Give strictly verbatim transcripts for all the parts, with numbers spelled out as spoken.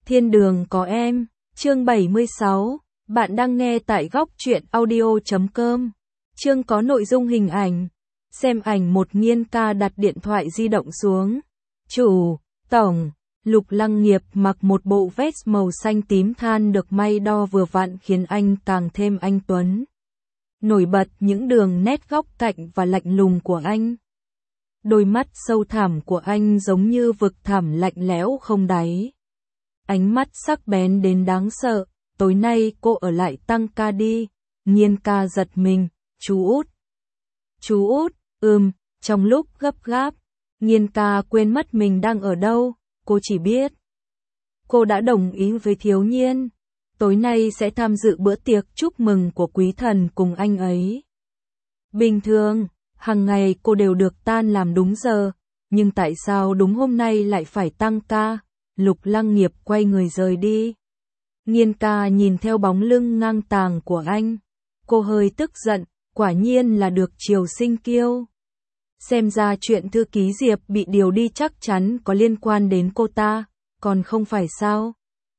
Thiên đường có em, chương bảy mươi sáu, bạn đang nghe tại góc truyện audio chấm com. Chương có nội dung hình ảnh. Xem ảnh một. Nghiên ca đặt điện thoại di động xuống. Chủ, tổng, Lục Lăng Nghiệp mặc một bộ vest màu xanh tím than được may đo vừa vặn khiến anh càng thêm anh tuấn. Nổi bật những đường nét góc cạnh và lạnh lùng của anh. Đôi mắt sâu thẳm của anh giống như vực thẳm lạnh lẽo không đáy. Ánh mắt sắc bén đến đáng sợ. Tối nay cô ở lại tăng ca đi. Nghiên ca giật mình. Chú út. Chú út, ừm, trong lúc gấp gáp. Nghiên ca quên mất mình đang ở đâu. Cô chỉ biết cô đã đồng ý với Thiếu Nhiên. Tối nay sẽ tham dự bữa tiệc chúc mừng của quý thần cùng anh ấy. Bình thường, hàng ngày cô đều được tan làm đúng giờ. Nhưng tại sao đúng hôm nay lại phải tăng ca? Lục Lăng Nghiệp quay người rời đi. Nghiên ca nhìn theo bóng lưng ngang tàng của anh. Cô hơi tức giận, quả nhiên là được Triều Sinh kiêu. Xem ra chuyện thư ký Diệp bị điều đi chắc chắn có liên quan đến cô ta, còn không phải sao?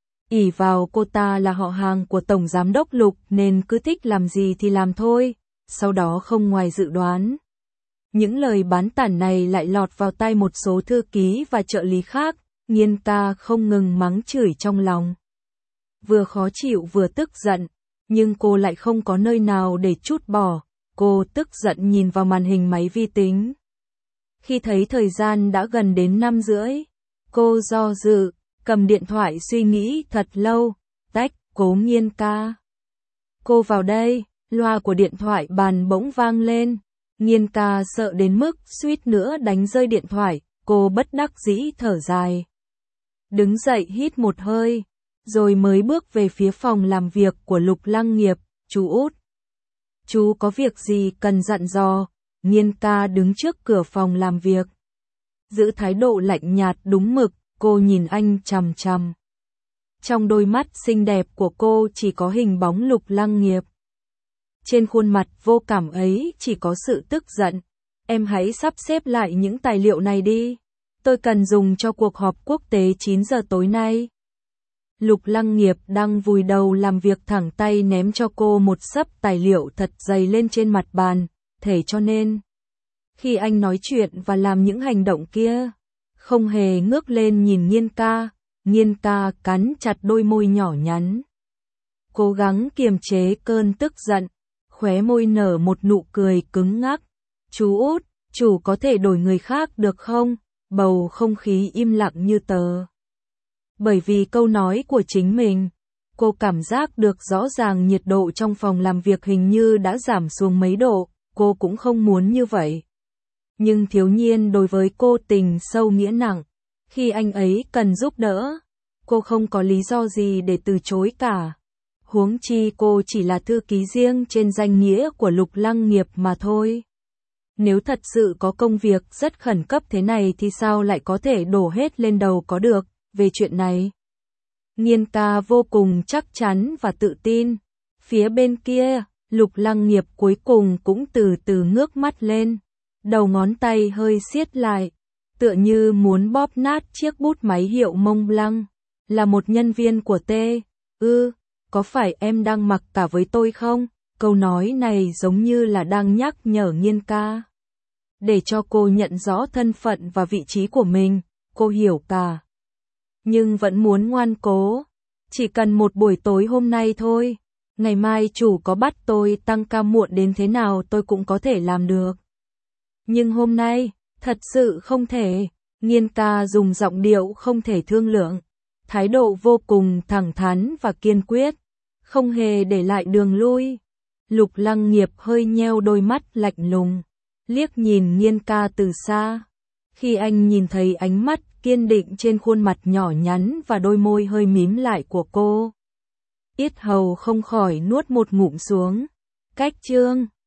Ỷ vào cô ta là họ hàng của Tổng Giám đốc Lục nên cứ thích làm gì thì làm thôi, sau đó không ngoài dự đoán. Những lời bán tản này lại lọt vào tai một số thư ký và trợ lý khác, Nghiên ca không ngừng mắng chửi trong lòng. Vừa khó chịu vừa tức giận, nhưng cô lại không có nơi nào để trút bỏ. Cô tức giận nhìn vào màn hình máy vi tính. Khi thấy thời gian đã gần đến năm rưỡi, cô do dự, cầm điện thoại suy nghĩ thật lâu. Tách, Cố Nghiên ca. Cô vào đây, loa của điện thoại bàn bỗng vang lên. Nghiên ca sợ đến mức suýt nữa đánh rơi điện thoại, cô bất đắc dĩ thở dài. Đứng dậy hít một hơi, rồi mới bước về phía phòng làm việc của Lục Lăng Nghiệp. Chú út. Chú có việc gì cần dặn dò? Nghiên ca đứng trước cửa phòng làm việc. Giữ thái độ lạnh nhạt đúng mực, cô nhìn anh chằm chằm. Trong đôi mắt xinh đẹp của cô chỉ có hình bóng Lục Lăng Nghiệp. Trên khuôn mặt vô cảm ấy chỉ có sự tức giận. Em hãy sắp xếp lại những tài liệu này đi. Tôi cần dùng cho cuộc họp quốc tế chín giờ tối nay. Lục Lăng Nghiệp đang vùi đầu làm việc thẳng tay ném cho cô một xấp tài liệu thật dày lên trên mặt bàn, thế cho nên khi anh nói chuyện và làm những hành động kia, không hề ngước lên nhìn Nghiên ca. Nghiên ca cắn chặt đôi môi nhỏ nhắn, cố gắng kiềm chế cơn tức giận, khóe môi nở một nụ cười cứng ngắc. Chú út, chủ có thể đổi người khác được không? Bầu không khí im lặng như tờ. Bởi vì câu nói của chính mình, cô cảm giác được rõ ràng nhiệt độ trong phòng làm việc hình như đã giảm xuống mấy độ, cô cũng không muốn như vậy. Nhưng Thiếu Nhiên đối với cô tình sâu nghĩa nặng, khi anh ấy cần giúp đỡ, cô không có lý do gì để từ chối cả. Huống chi cô chỉ là thư ký riêng trên danh nghĩa của Lục Lăng Nghiệp mà thôi. Nếu thật sự có công việc rất khẩn cấp thế này thì sao lại có thể đổ hết lên đầu có được? Về chuyện này, Nghiên ca vô cùng chắc chắn và tự tin. Phía bên kia, Lục Lăng Nghiệp cuối cùng cũng từ từ ngước mắt lên. Đầu ngón tay hơi siết lại, tựa như muốn bóp nát chiếc bút máy hiệu Mont Blanc. Là một nhân viên của T. Ư, có phải em đang mặc cả với tôi không? Câu nói này giống như là đang nhắc nhở Nghiên ca. Để cho cô nhận rõ thân phận và vị trí của mình, cô hiểu cả. Nhưng vẫn muốn ngoan cố. Chỉ cần một buổi tối hôm nay thôi. Ngày mai chủ có bắt tôi tăng ca muộn đến thế nào tôi cũng có thể làm được. Nhưng hôm nay, thật sự không thể. Nghiên ca dùng giọng điệu không thể thương lượng. Thái độ vô cùng thẳng thắn và kiên quyết. Không hề để lại đường lui. Lục Lăng Nghiệp hơi nheo đôi mắt lạnh lùng. Liếc nhìn Nghiên ca từ xa. Khi anh nhìn thấy ánh mắt kiên định trên khuôn mặt nhỏ nhắn và đôi môi hơi mím lại của cô, yết hầu không khỏi nuốt một ngụm xuống. Cách chương